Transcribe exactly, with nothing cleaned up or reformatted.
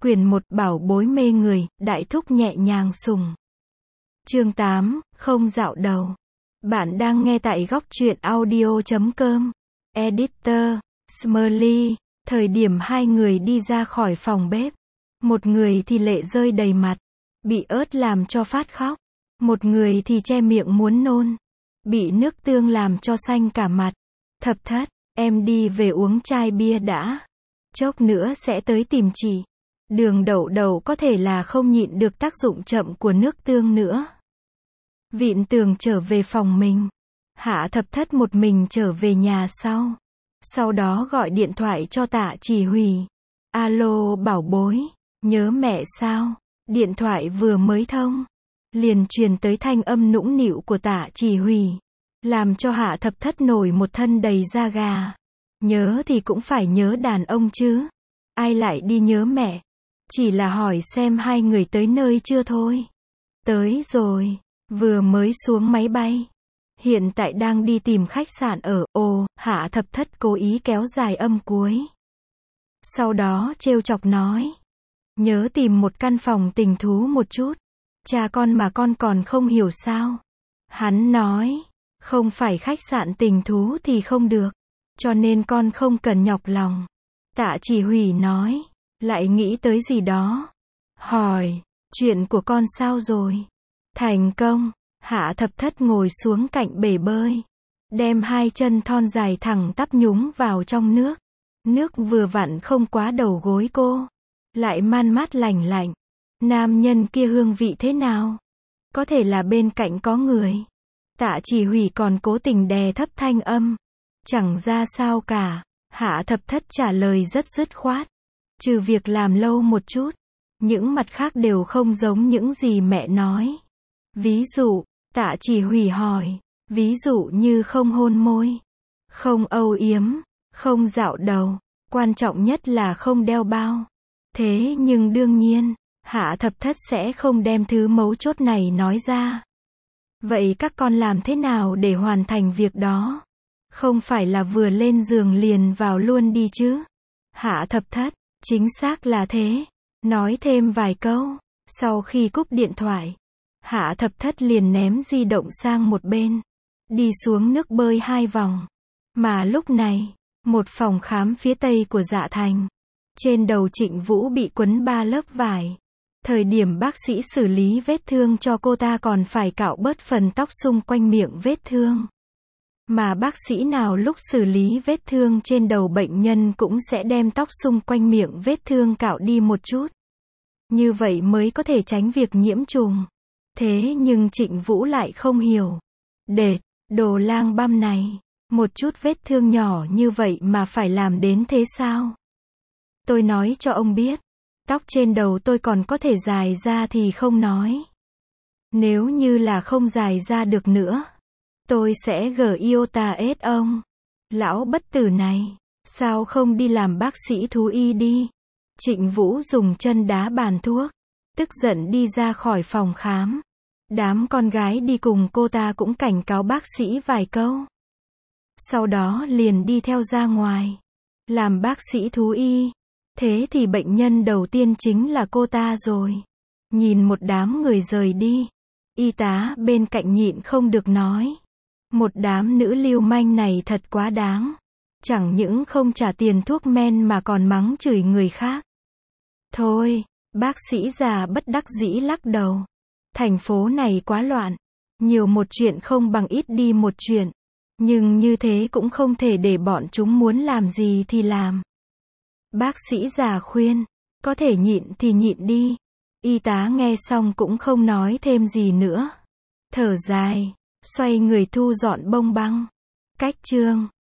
Quyển một Bảo bối mê người, đại thúc nhẹ nhàng sùng. Chương tám, không dạo đầu. Bạn đang nghe tại góc truyện audio chấm com. Editor, Smurly. Thời điểm hai người đi ra khỏi phòng bếp. Một người thì lệ rơi đầy mặt. Bị ớt làm cho phát khóc. Một người thì che miệng muốn nôn. Bị nước tương làm cho xanh cả mặt. Thập thất, em đi về uống chai bia đã. Chốc nữa sẽ tới tìm chị. Đường đậu đậu có thể là không nhịn được tác dụng chậm của nước tương nữa. Vịn Tường trở về phòng mình. Hạ Thập Thất một mình trở về nhà sau. Sau đó gọi điện thoại cho Tạ Chỉ Huy. Alo bảo bối, nhớ mẹ sao? Điện thoại vừa mới thông. Liền truyền tới thanh âm nũng nịu của Tạ Chỉ Huy. Làm cho Hạ Thập Thất nổi một thân đầy da gà. Nhớ thì cũng phải nhớ đàn ông chứ. Ai lại đi nhớ mẹ. Chỉ là hỏi xem hai người tới nơi chưa thôi. Tới rồi, vừa mới xuống máy bay. Hiện tại đang đi tìm khách sạn ở, ồ, Hạ Thập Thất cố ý kéo dài âm cuối. Sau đó trêu chọc nói. Nhớ tìm một căn phòng tình thú một chút. Cha con mà con còn không hiểu sao. Hắn nói, không phải khách sạn tình thú thì không được. Cho nên con không cần nhọc lòng. Tạ Chỉ Huy nói. Lại nghĩ tới gì đó. Hỏi, chuyện của con sao rồi? Thành công. Hạ Thập Thất ngồi xuống cạnh bể bơi. Đem hai chân thon dài thẳng tắp nhúng vào trong nước. Nước vừa vặn không quá đầu gối cô. Lại man mát lành lạnh. Nam nhân kia hương vị thế nào? Có thể là bên cạnh có người. Tạ Chỉ Huy còn cố tình đè thấp thanh âm. Chẳng ra sao cả. Hạ Thập Thất trả lời rất dứt khoát. Trừ việc làm lâu một chút. Những mặt khác đều không giống những gì mẹ nói. Ví dụ, Tạ Chỉ Huy hỏi. Ví dụ như không hôn môi. Không âu yếm. Không dạo đầu. Quan trọng nhất là không đeo bao. Thế nhưng đương nhiên, Hạ Thập Thất sẽ không đem thứ mấu chốt này nói ra. Vậy các con làm thế nào để hoàn thành việc đó? Không phải là vừa lên giường liền vào luôn đi chứ? Hạ Thập Thất. Chính xác là thế. Nói thêm vài câu. Sau khi cúp điện thoại, Hạ Thập Thất liền ném di động sang một bên. Đi xuống nước bơi hai vòng. Mà lúc này, một phòng khám phía tây của Dạ Thành. Trên đầu Trịnh Vũ bị quấn ba lớp vải. Thời điểm bác sĩ xử lý vết thương cho cô ta còn phải cạo bớt phần tóc xung quanh miệng vết thương. Mà bác sĩ nào lúc xử lý vết thương trên đầu bệnh nhân cũng sẽ đem tóc xung quanh miệng vết thương cạo đi một chút. Như vậy mới có thể tránh việc nhiễm trùng. Thế nhưng Trịnh Vũ lại không hiểu. Đệt, đồ lang băm này. Một chút vết thương nhỏ như vậy mà phải làm đến thế sao? Tôi nói cho ông biết. Tóc trên đầu tôi còn có thể dài ra thì không nói. Nếu như là không dài ra được nữa. Tôi sẽ gờ iota ết ông. Lão bất tử này. Sao không đi làm bác sĩ thú y đi? Trịnh Vũ dùng chân đá bàn thuốc. Tức giận đi ra khỏi phòng khám. Đám con gái đi cùng cô ta cũng cảnh cáo bác sĩ vài câu. Sau đó liền đi theo ra ngoài. Làm bác sĩ thú y. Thế thì bệnh nhân đầu tiên chính là cô ta rồi. Nhìn một đám người rời đi. Y tá bên cạnh nhịn không được nói. Một đám nữ lưu manh này thật quá đáng. Chẳng những không trả tiền thuốc men mà còn mắng chửi người khác. Thôi, bác sĩ già bất đắc dĩ lắc đầu. Thành phố này quá loạn. Nhiều một chuyện không bằng ít đi một chuyện. Nhưng như thế cũng không thể để bọn chúng muốn làm gì thì làm. Bác sĩ già khuyên. Có thể nhịn thì nhịn đi. Y tá nghe xong cũng không nói thêm gì nữa. Thở dài. Xoay người thu dọn bông băng. Cách chương.